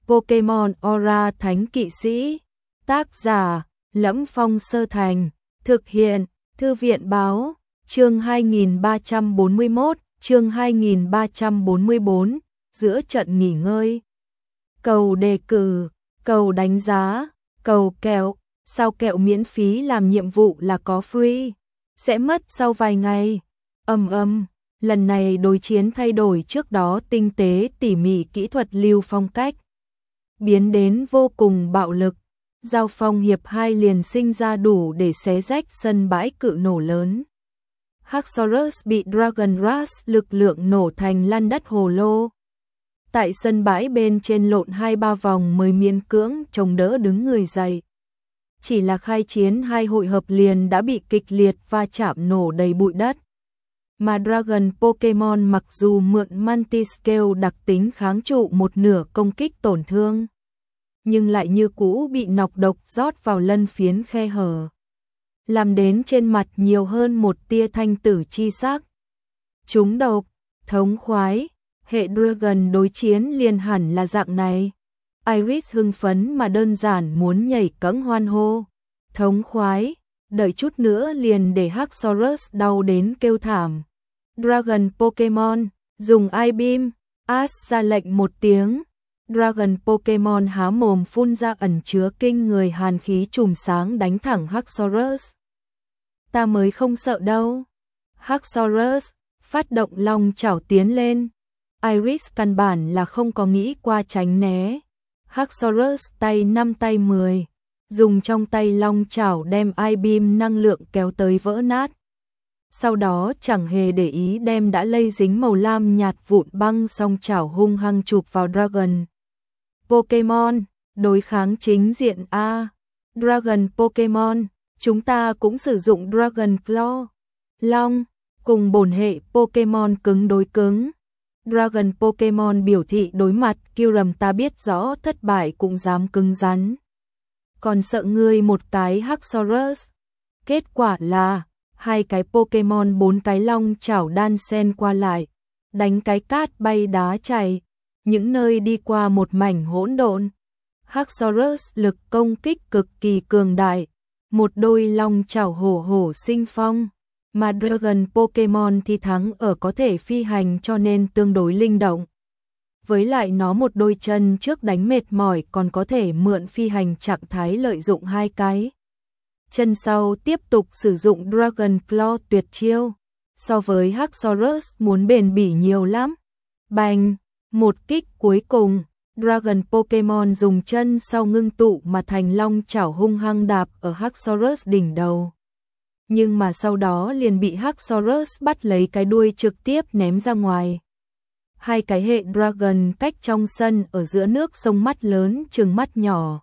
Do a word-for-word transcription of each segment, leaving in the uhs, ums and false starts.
Pokemon Aura Thánh Kỵ Sĩ. Tác giả: Lẫm Phong Sơ Thành. Thực hiện: Thư viện báo. Chương hai nghìn ba trăm bốn mươi mốt, chương hai nghìn ba trăm bốn mươi bốn, giữa trận nghỉ ngơi. Cầu đề cử, cầu đánh giá, cầu kẹo, sao kẹo miễn phí làm nhiệm vụ là có free, sẽ mất sau vài ngày. Ầm ầm, lần này đối chiến thay đổi trước đó tinh tế tỉ mỉ kỹ thuật lưu phong cách, biến đến vô cùng bạo lực. Giao phong hiệp hai liền sinh ra đủ để xé rách sân bãi cự nổ lớn. Haxorus bị Dragon Rush lực lượng nổ thành lăn đất hồ lô. Tại sân bãi bên trên lộn hai ba vòng mới miễn cưỡng chống đỡ đứng người dậy. Chỉ là khai chiến hai hội hợp liền đã bị kịch liệt va chạm nổ đầy bụi đất. Mà Dragon Pokemon mặc dù mượn Mantiscale đặc tính kháng trụ một nửa công kích tổn thương, nhưng lại như cũ bị nọc độc rót vào lân phiến khe hở, làm đến trên mặt nhiều hơn một tia thanh tử chi sắc. Chúng độc, thống khoái, hệ Dragon đối chiến liền hẳn là dạng này. Iris hưng phấn mà đơn giản muốn nhảy cẫng hoan hô. Thống khoái, đợi chút nữa liền để Haxorus đau đến kêu thảm. Dragon Pokemon, dùng I-Beam. Ash ra lệnh một tiếng. Dragon Pokemon há mồm phun ra ẩn chứa kinh người hàn khí chùm sáng đánh thẳng Haxorus. Ta mới không sợ đâu. Haxorus phát động long chảo tiến lên. Iris căn bản là không có nghĩ qua tránh né. Haxorus tay năm tay mười, dùng trong tay long chảo đem I-Beam năng lượng kéo tới vỡ nát. Sau đó chẳng hề để ý đem đã lây dính màu lam nhạt vụn băng song chảo hung hăng chụp vào Dragon Pokemon. Đối kháng chính diện A. Dragon Pokemon, chúng ta cũng sử dụng Dragon Claw, Long, cùng bổn hệ Pokemon cứng đối cứng. Dragon Pokemon biểu thị đối mặt Kyurem ta biết rõ thất bại cũng dám cứng rắn. Còn sợ ngươi một cái Haxorus. Kết quả là hai cái Pokemon bốn cái long chảo đan xen qua lại, đánh cái cát bay đá chảy, những nơi đi qua một mảnh hỗn độn. Haxorus lực công kích cực kỳ cường đại, một đôi long chảo hổ hổ sinh phong, mà Dragon Pokemon thì thắng ở có thể phi hành cho nên tương đối linh động. Với lại nó một đôi chân trước đánh mệt mỏi còn có thể mượn phi hành trạng thái lợi dụng hai cái chân sau tiếp tục sử dụng Dragon Claw tuyệt chiêu. So với Haxorus muốn bền bỉ nhiều lắm. Bành, một kích cuối cùng, Dragon Pokemon dùng chân sau ngưng tụ mà thành long chảo hung hăng đạp ở Haxorus đỉnh đầu. Nhưng mà sau đó liền bị Haxorus bắt lấy cái đuôi trực tiếp ném ra ngoài. Hai cái hệ Dragon cách trong sân ở giữa nước sông mắt lớn chừng mắt nhỏ.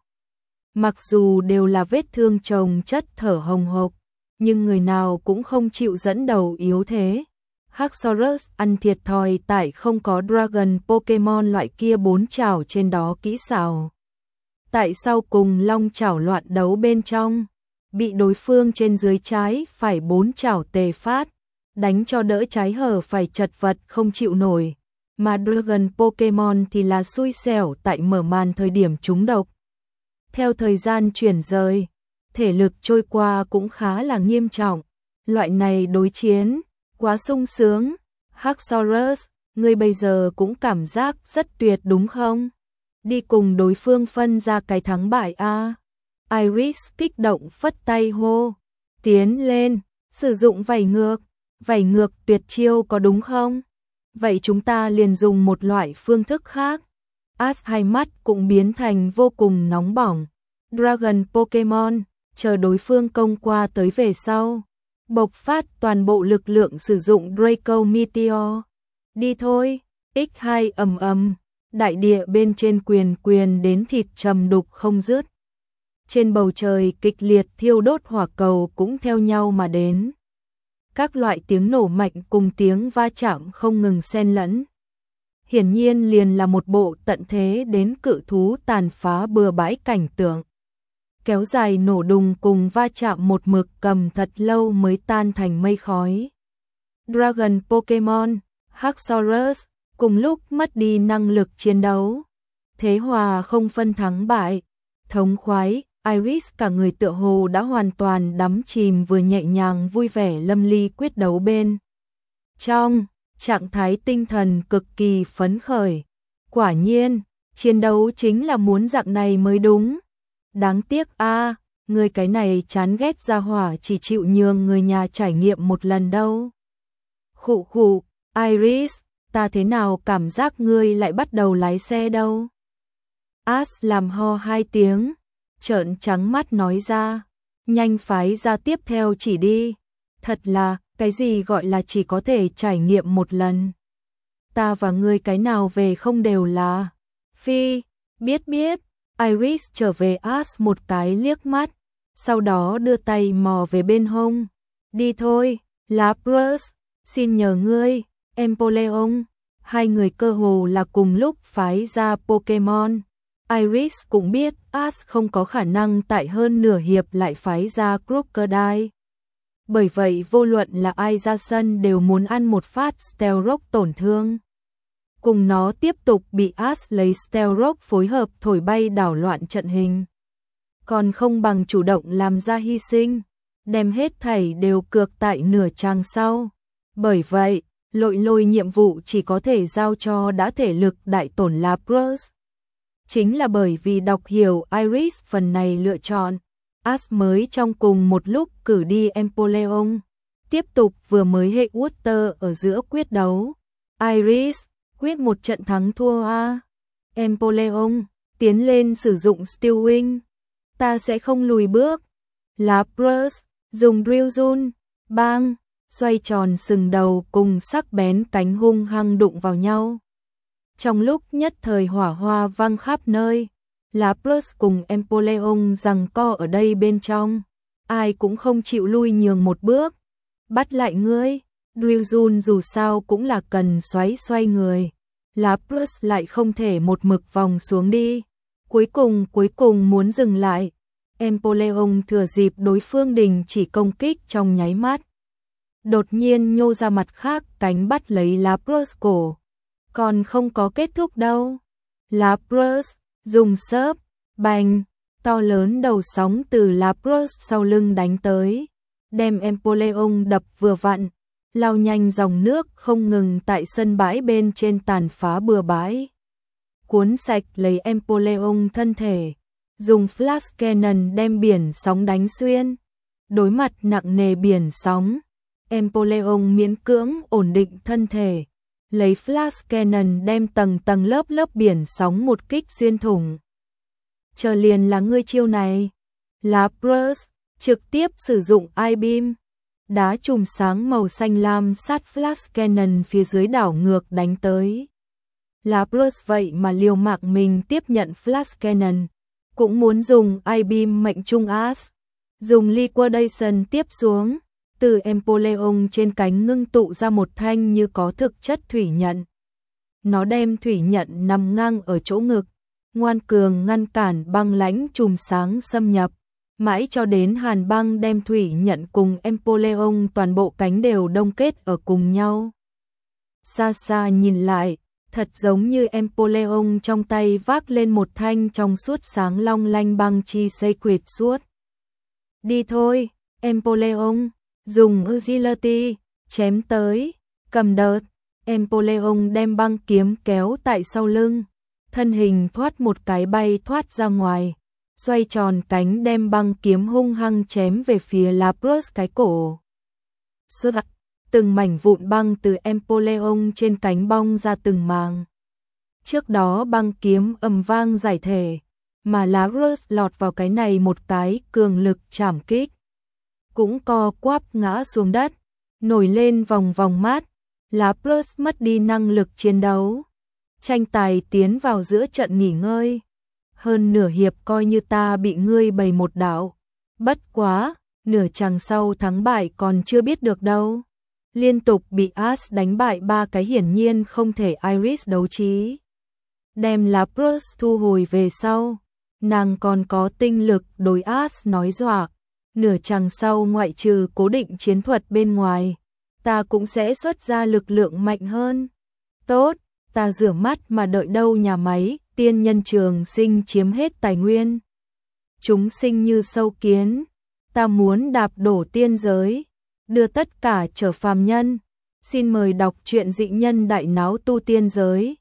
Mặc dù đều là vết thương chồng chất thở hồng hộc, nhưng người nào cũng không chịu dẫn đầu yếu thế. Haxorus ăn thiệt thòi tại không có Dragon Pokemon loại kia bốn chảo trên đó kỹ xảo. Tại sau cùng long chảo loạn đấu bên trong, bị đối phương trên dưới trái phải bốn chảo tề phát, đánh cho đỡ trái hở phải chật vật không chịu nổi. Mà Dragon Pokemon thì là xui xẻo tại mở màn thời điểm trúng độc. Theo thời gian chuyển rời, thể lực trôi qua cũng khá là nghiêm trọng. Loại này đối chiến, quá sung sướng. Haxorus, ngươi bây giờ cũng cảm giác rất tuyệt đúng không? Đi cùng đối phương phân ra cái thắng bại a. Iris kích động phất tay hô. Tiến lên, sử dụng vảy ngược. Vảy ngược tuyệt chiêu có đúng không? Vậy chúng ta liền dùng một loại phương thức khác. Ash hai mắt cũng biến thành vô cùng nóng bỏng. Dragon Pokemon, chờ đối phương công qua tới về sau, bộc phát toàn bộ lực lượng sử dụng Draco Meteor. Đi thôi, ích hai ầm ầm, đại địa bên trên quyền quyền đến thịt trầm đục không dứt. Trên bầu trời kịch liệt thiêu đốt hỏa cầu cũng theo nhau mà đến. Các loại tiếng nổ mạnh cùng tiếng va chạm không ngừng xen lẫn. Hiển nhiên liền là một bộ tận thế đến cự thú tàn phá bừa bãi cảnh tượng. Kéo dài nổ đùng cùng va chạm một mực cầm thật lâu mới tan thành mây khói. Dragon Pokemon, Haxorus, cùng lúc mất đi năng lực chiến đấu. thế hòa không phân thắng bại, thống khoái, Iris cả người tựa hồ đã hoàn toàn đắm chìm vừa nhẹ nhàng vui vẻ lâm ly quyết đấu bên. Trong trạng thái tinh thần cực kỳ phấn khởi, quả nhiên, chiến đấu chính là muốn dạng này mới đúng. Đáng tiếc a, à, người cái này chán ghét gia hỏa chỉ chịu nhường người nhà trải nghiệm một lần đâu. Khụ khụ, Iris, ta thế nào cảm giác ngươi lại bắt đầu lái xe đâu? Ash làm ho hai tiếng, trợn trắng mắt nói ra, nhanh phái ra tiếp theo chỉ đi. Thật là, cái gì gọi là chỉ có thể trải nghiệm một lần? Ta và ngươi cái nào về không đều là. Phi, biết biết, Iris trở về Ash một cái liếc mắt, sau đó đưa tay mò về bên hông. Đi thôi, Lapras, xin nhờ ngươi, Empoleon. Hai người cơ hồ là cùng lúc phái ra Pokemon. Iris cũng biết Ash không có khả năng tại hơn nửa hiệp lại phái ra Crocodile. Bởi vậy vô luận là ai ra sân đều muốn ăn một phát Stealth Rock tổn thương. Cùng nó tiếp tục bị Ash lấy Stealth Rock phối hợp thổi bay đảo loạn trận hình. Còn không bằng chủ động làm ra hy sinh, đem hết thảy đều cược tại nửa trang sau. Bởi vậy, lội lôi nhiệm vụ chỉ có thể giao cho đã thể lực đại tổn Lapras. Chính là bởi vì đọc hiểu Iris phần này lựa chọn, Ash mới trong cùng một lúc cử đi Empoleon, tiếp tục vừa mới hệ Water ở giữa quyết đấu. Iris, quyết một trận thắng thua a. Empoleon, tiến lên sử dụng Steel Wing. Ta sẽ không lùi bước. Lapras, dùng Drill Zone, bang, xoay tròn sừng đầu cùng sắc bén cánh hung hăng đụng vào nhau. Trong lúc nhất thời hỏa hoa vang khắp nơi, Lapras cùng Empoleon giằng co ở đây bên trong, ai cũng không chịu lui nhường một bước. Bắt lại ngươi, Drill Zone dù sao cũng là cần xoáy xoay người. Lapras lại không thể một mực vòng xuống đi. Cuối cùng cuối cùng muốn dừng lại. Empoleon thừa dịp đối phương đình chỉ công kích trong nháy mắt, đột nhiên nhô ra mặt khác cánh bắt lấy Lapras cổ. Còn không có kết thúc đâu. Lapras dùng sớp, bành, to lớn đầu sóng từ Lapras sau lưng đánh tới, đem Empoleon đập vừa vặn, lao nhanh dòng nước không ngừng tại sân bãi bên trên tàn phá bừa bãi. Cuốn sạch lấy Empoleon thân thể, dùng Flash Cannon đem biển sóng đánh xuyên. Đối mặt nặng nề biển sóng, Empoleon miễn cưỡng ổn định thân thể, lấy Flash Cannon đem tầng tầng lớp lớp biển sóng một kích xuyên thủng. Chờ liền là ngươi chiêu này. Lapras trực tiếp sử dụng I-Beam, đá chùm sáng màu xanh lam sát Flash Cannon phía dưới đảo ngược đánh tới. Lapras vậy mà liều mạng mình tiếp nhận Flash Cannon, cũng muốn dùng I-Beam mệnh trung Ash, dùng Liquidation tiếp xuống. Từ Empoleon trên cánh ngưng tụ ra một thanh như có thực chất thủy nhận. Nó đem thủy nhận nằm ngang ở chỗ ngực, ngoan cường ngăn cản băng lãnh chùm sáng xâm nhập, mãi cho đến hàn băng đem thủy nhận cùng Empoleon toàn bộ cánh đều đông kết ở cùng nhau. Xa xa nhìn lại, thật giống như Empoleon trong tay vác lên một thanh trong suốt sáng long lanh băng chi Sacred Sword. Đi thôi, Empoleon. Dùng Agility, chém tới, cầm đợt, Empoleon đem băng kiếm kéo tại sau lưng, thân hình thoát một cái bay thoát ra ngoài, xoay tròn cánh đem băng kiếm hung hăng chém về phía Lapras cái cổ. Sút, từng mảnh vụn băng từ Empoleon trên cánh bong ra từng màng. Trước đó băng kiếm ầm vang giải thể, mà Lapras lọt vào cái này một cái cường lực chảm kích, cũng co quắp ngã xuống đất, nổi lên vòng vòng mát. Lapras mất đi năng lực chiến đấu. Tranh tài tiến vào giữa trận nghỉ ngơi. Hơn nửa hiệp coi như ta bị ngươi bày một đảo. Bất quá, nửa chàng sau thắng bại còn chưa biết được đâu. Liên tục bị Ash đánh bại ba cái hiển nhiên không thể Iris đấu trí. Đem Lapras thu hồi về sau, nàng còn có tinh lực đối Ash nói dọa. Nửa chàng sau ngoại trừ cố định chiến thuật bên ngoài, ta cũng sẽ xuất ra lực lượng mạnh hơn. Tốt, ta rửa mắt mà đợi đâu nhà máy, tiên nhân trường sinh chiếm hết tài nguyên. Chúng sinh như sâu kiến, ta muốn đạp đổ tiên giới, đưa tất cả trở phàm nhân. Xin mời đọc truyện Dị Nhân Đại Náo Tu Tiên Giới.